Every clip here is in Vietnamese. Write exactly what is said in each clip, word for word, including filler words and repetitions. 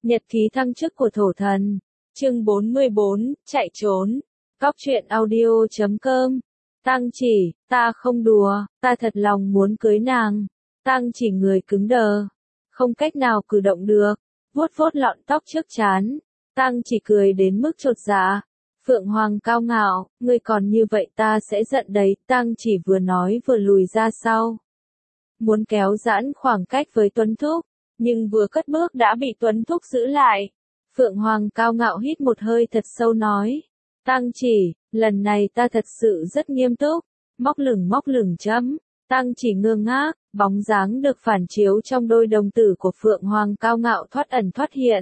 Nhật ký thăng chức của thổ thần. Chương bốn mươi bốn, chạy trốn. Cóc truyện audio chấm com. Tăng chỉ, ta không đùa, ta thật lòng muốn cưới nàng. Tăng chỉ người cứng đờ, không cách nào cử động được, vuốt vuốt lọn tóc trước trán. Tăng chỉ cười đến mức chột dạ. Phượng Hoàng cao ngạo, ngươi còn như vậy ta sẽ giận đấy. Tăng chỉ vừa nói vừa lùi ra sau, muốn kéo giãn khoảng cách với Tuấn Thúc, nhưng vừa cất bước đã bị Tuấn Thúc giữ lại. Phượng Hoàng cao ngạo hít một hơi thật sâu nói, Tăng chỉ, lần này ta thật sự rất nghiêm túc. Móc lửng móc lửng chấm. Tăng chỉ ngơ ngác, bóng dáng được phản chiếu trong đôi đồng tử của Phượng Hoàng cao ngạo thoát ẩn thoát hiện.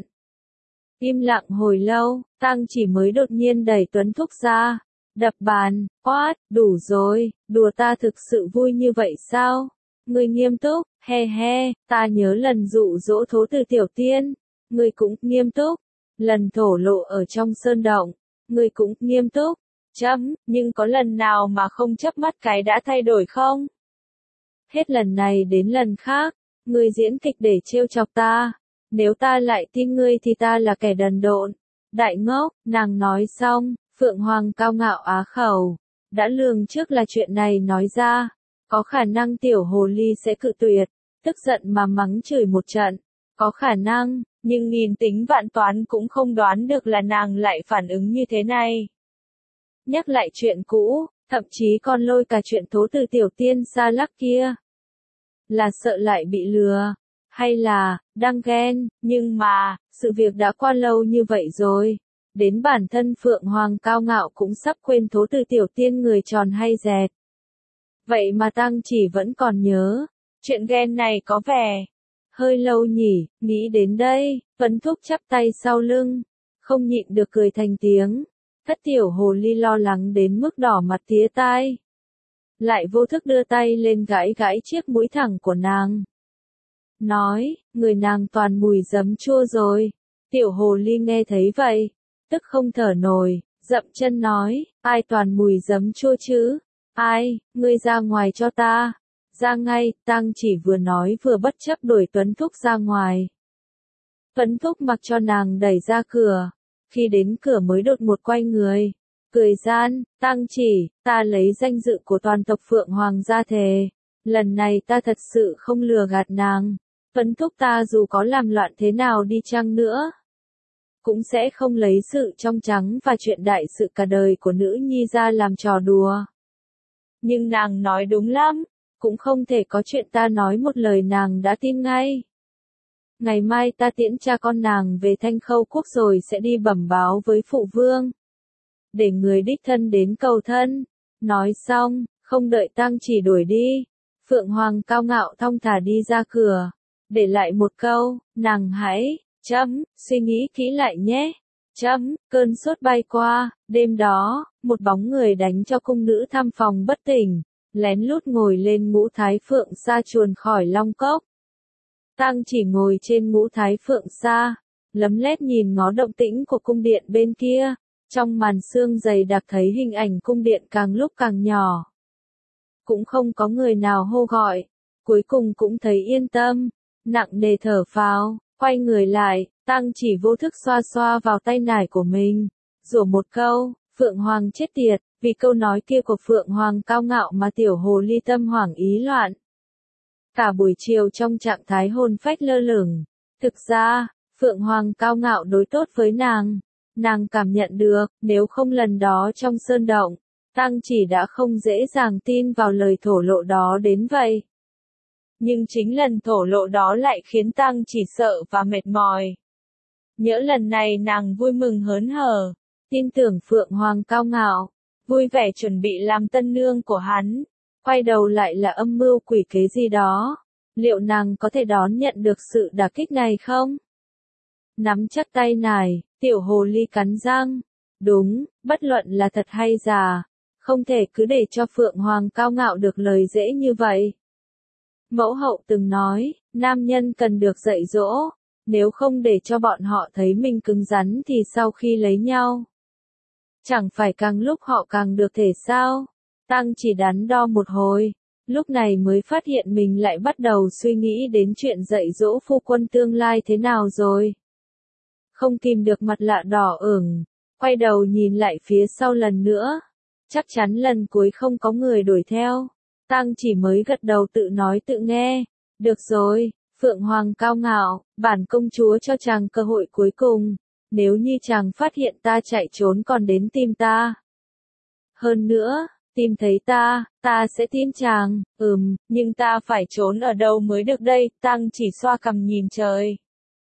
Im lặng hồi lâu, Tăng chỉ mới đột nhiên đẩy Tuấn Thúc ra, đập bàn, quát, đủ rồi, đùa ta thực sự vui như vậy sao? Ngươi nghiêm túc, he he, ta nhớ lần dụ dỗ thố từ tiểu tiên, ngươi cũng nghiêm túc, lần thổ lộ ở trong sơn động, ngươi cũng nghiêm túc, chấm, nhưng có lần nào mà không chớp mắt cái đã thay đổi không? Hết lần này đến lần khác, ngươi diễn kịch để trêu chọc ta, nếu ta lại tin ngươi thì ta là kẻ đần độn. Đại ngốc, nàng nói xong, Phượng Hoàng cao ngạo á khẩu, đã lường trước là chuyện này nói ra, có khả năng tiểu hồ ly sẽ cự tuyệt, tức giận mà mắng chửi một trận, có khả năng, nhưng nghìn tính vạn toán cũng không đoán được là nàng lại phản ứng như thế này. Nhắc lại chuyện cũ, thậm chí còn lôi cả chuyện thố từ tiểu tiên xa lắc kia. Là sợ lại bị lừa, hay là, đang ghen, nhưng mà, sự việc đã qua lâu như vậy rồi. Đến bản thân Phượng Hoàng cao ngạo cũng sắp quên thố từ tiểu tiên người tròn hay dẹt. Vậy mà Tăng chỉ vẫn còn nhớ, chuyện ghen này có vẻ hơi lâu nhỉ. Nghĩ đến đây, Tuấn Thúc chắp tay sau lưng, không nhịn được cười thành tiếng. Thất tiểu hồ ly lo lắng đến mức đỏ mặt tía tai, lại vô thức đưa tay lên gãi gãi chiếc mũi thẳng của nàng, nói, người nàng toàn mùi giấm chua rồi. Tiểu hồ ly nghe thấy vậy, tức không thở nổi, dậm chân nói, ai toàn mùi giấm chua chứ? Ai, ngươi ra ngoài cho ta. Ra ngay. Tăng chỉ vừa nói vừa bất chấp đuổi Tuấn Thúc ra ngoài. Tuấn Thúc mặc cho nàng đẩy ra cửa, khi đến cửa mới đột một quay người, cười gian, Tăng chỉ, ta lấy danh dự của toàn tộc Phượng Hoàng ra thề, lần này ta thật sự không lừa gạt nàng. Tuấn Thúc ta dù có làm loạn thế nào đi chăng nữa, cũng sẽ không lấy sự trong trắng và chuyện đại sự cả đời của nữ nhi ra làm trò đùa. Nhưng nàng nói đúng lắm, cũng không thể có chuyện ta nói một lời nàng đã tin ngay. Ngày mai ta tiễn cha con nàng về Thanh Khâu Quốc rồi sẽ đi bẩm báo với phụ vương, để người đích thân đến cầu thân. Nói xong, không đợi Tăng chỉ đuổi đi, Phượng Hoàng cao ngạo thong thả đi ra cửa, để lại một câu, nàng hãy, chấm, suy nghĩ kỹ lại nhé. Chấm, cơn sốt bay qua, đêm đó, một bóng người đánh cho cung nữ thăm phòng bất tỉnh, lén lút ngồi lên ngũ thái phượng sa chuồn khỏi Long Cốc. Tăng chỉ ngồi trên ngũ thái phượng sa, lấm lét nhìn ngó động tĩnh của cung điện bên kia, trong màn sương dày đặc thấy hình ảnh cung điện càng lúc càng nhỏ. Cũng không có người nào hô gọi, cuối cùng cũng thấy yên tâm, nặng nề thở phào, quay người lại, Tăng chỉ vô thức xoa xoa vào tay nải của mình, rủa một câu, Phượng Hoàng chết tiệt, vì câu nói kia của Phượng Hoàng cao ngạo mà tiểu hồ ly tâm hoảng ý loạn. Cả buổi chiều trong trạng thái hồn phách lơ lửng, thực ra, Phượng Hoàng cao ngạo đối tốt với nàng, nàng cảm nhận được, nếu không lần đó trong sơn động, Tăng chỉ đã không dễ dàng tin vào lời thổ lộ đó đến vậy. Nhưng chính lần thổ lộ đó lại khiến Tăng chỉ sợ và mệt mỏi. Nhỡ lần này nàng vui mừng hớn hở, tin tưởng Phượng Hoàng cao ngạo, vui vẻ chuẩn bị làm tân nương của hắn, quay đầu lại là âm mưu quỷ kế gì đó, liệu nàng có thể đón nhận được sự đả kích này không? Nắm chắc tay nải, tiểu hồ ly cắn răng, đúng, bất luận là thật hay giả, không thể cứ để cho Phượng Hoàng cao ngạo được lời dễ như vậy. Mẫu hậu từng nói, nam nhân cần được dạy dỗ, nếu không để cho bọn họ thấy mình cứng rắn thì sau khi lấy nhau, chẳng phải càng lúc họ càng được thể sao? Tăng chỉ đắn đo một hồi, lúc này mới phát hiện mình lại bắt đầu suy nghĩ đến chuyện dạy dỗ phu quân tương lai thế nào rồi. không kìm được mặt lạ đỏ ửng, quay đầu nhìn lại phía sau lần nữa. Chắc chắn lần cuối không có người đuổi theo. Tang Chỉ mới gật đầu tự nói tự nghe. Được rồi, Phượng Hoàng cao ngạo, bản công chúa cho chàng cơ hội cuối cùng. Nếu như chàng phát hiện ta chạy trốn còn đến tìm ta. Hơn nữa, tìm thấy ta, ta sẽ tin chàng. Ừm, nhưng ta phải trốn ở đâu mới được đây? Tang Chỉ xoa cằm nhìn trời.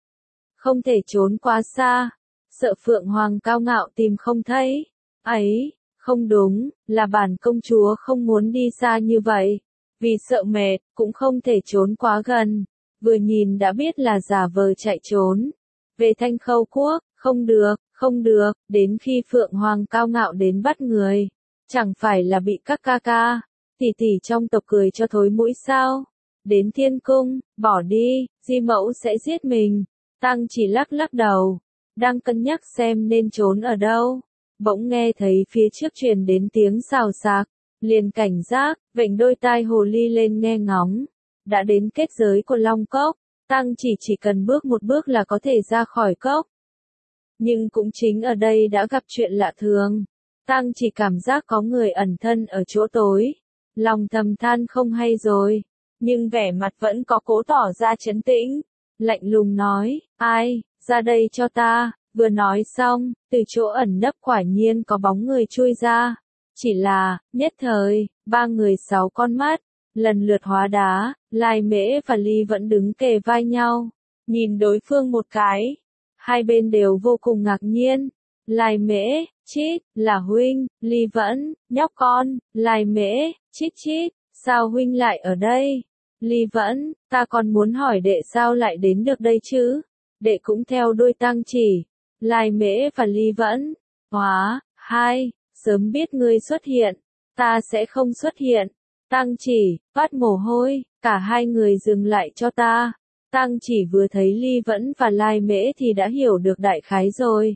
Không thể trốn quá xa. Sợ Phượng Hoàng cao ngạo tìm không thấy. Ấy, không đúng, là bản công chúa không muốn đi xa như vậy. Vì sợ mệt, cũng không thể trốn quá gần. Vừa nhìn đã biết là giả vờ chạy trốn. Về Thanh Khâu Quốc, không được, không được, đến khi Phượng Hoàng cao ngạo đến bắt người. Chẳng phải là bị các ca ca, tỷ tỷ trong tộc cười cho thối mũi sao? Đến Thiên Cung, bỏ đi, Di Mẫu sẽ giết mình. Tang Chỉ lắc lắc đầu, đang cân nhắc xem nên trốn ở đâu. Bỗng nghe thấy phía trước truyền đến tiếng xào xạc, liền cảnh giác, vểnh đôi tai hồ ly lên nghe ngóng. Đã đến kết giới của Long Cốc, Tang Chỉ chỉ cần bước một bước là có thể ra khỏi cốc. Nhưng cũng chính ở đây đã gặp chuyện lạ thường. Tang Chỉ cảm giác có người ẩn thân ở chỗ tối. Lòng thầm than không hay rồi. Nhưng vẻ mặt vẫn có cố tỏ ra trấn tĩnh. Lạnh lùng nói, ai, ra đây cho ta. Vừa nói xong, từ chỗ ẩn nấp quả nhiên có bóng người chui ra. Chỉ là, nhất thời, ba người sáu con mắt, lần lượt hóa đá, Lai Mễ và Ly vẫn đứng kề vai nhau. Nhìn đối phương một cái. Hai bên đều vô cùng ngạc nhiên. Lai Mễ, chít, là huynh, Ly Vẫn, nhóc con, Lai Mễ, chít chít, sao huynh lại ở đây? Ly Vẫn, ta còn muốn hỏi đệ sao lại đến được đây chứ? Đệ cũng theo đuôi Tang Chỉ. Lai Mễ và Ly Vẫn, hóa, hai, sớm biết ngươi xuất hiện, ta sẽ không xuất hiện. Tang Chỉ, vắt mồ hôi, cả hai người dừng lại cho ta. Tang Chỉ vừa thấy Ly Vẫn và Lai Mễ thì đã hiểu được đại khái rồi.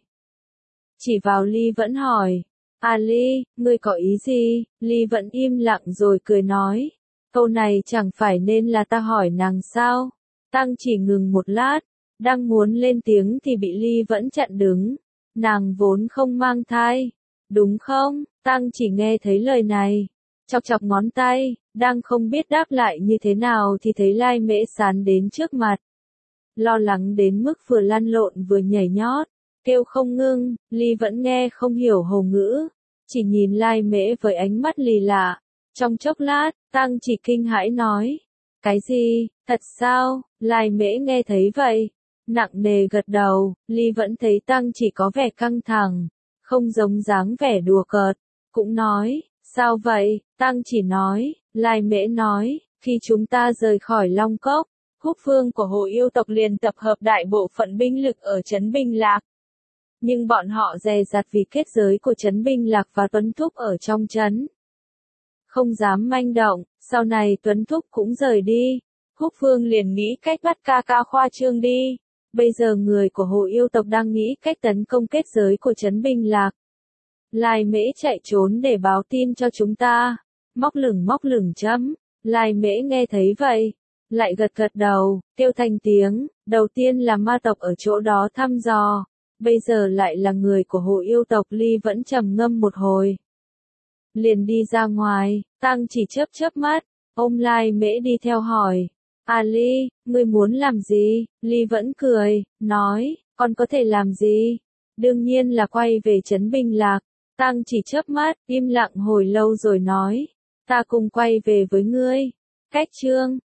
Chỉ vào Ly Vẫn hỏi, à Ly, ngươi có ý gì? Ly Vẫn im lặng rồi cười nói, câu này chẳng phải nên là ta hỏi nàng sao? Tang Chỉ ngừng một lát, đang muốn lên tiếng thì bị Ly Vẫn chặn đứng. Nàng vốn không mang thai, đúng không? Tang Chỉ nghe thấy lời này, chọc chọc ngón tay, đang không biết đáp lại như thế nào thì thấy Lai Mễ sán đến trước mặt. Lo lắng đến mức vừa lăn lộn vừa nhảy nhót, kêu không ngưng. Ly Vẫn nghe không hiểu hồ ngữ, chỉ nhìn Lai Mễ với ánh mắt lì lạ. Trong chốc lát, Tang Chỉ kinh hãi nói, cái gì, thật sao? Lai Mễ nghe thấy vậy, nặng nề gật đầu. Ly Vẫn thấy Tang Chỉ có vẻ căng thẳng, không giống dáng vẻ đùa cợt, cũng nói, sao vậy? Tang Chỉ nói, Lai Mễ nói, khi chúng ta rời khỏi Long Cốc, húc vương của Hồ Yêu tộc liền tập hợp đại bộ phận binh lực ở trấn Binh Lạc. Nhưng bọn họ dè dặt vì kết giới của trấn Binh Lạc và Tuấn Thúc ở trong trấn, không dám manh động. Sau này Tuấn Thúc cũng rời đi, húc vương liền nghĩ cách bắt ca ca khoa trương đi. Bây giờ người của Hồ Yêu tộc đang nghĩ cách tấn công kết giới của trấn Binh Lạc. Lai Mễ chạy trốn để báo tin cho chúng ta. Móc lửng móc lửng chấm. Lai Mễ nghe thấy vậy, lại gật gật đầu, kêu thành tiếng. Đầu tiên là ma tộc ở chỗ đó thăm dò, bây giờ lại là người của Hồ Yêu tộc. Ly Vẫn trầm ngâm một hồi, liền đi ra ngoài. Tang Chỉ chớp chớp mắt, ôm Lai Mễ đi theo hỏi, à Ly, ngươi muốn làm gì? Ly Vẫn cười, nói, con có thể làm gì? Đương nhiên là quay về trấn Binh Lạc. Tang Chỉ chớp mắt, im lặng hồi lâu rồi nói, ta cùng quay về với ngươi. Cách chương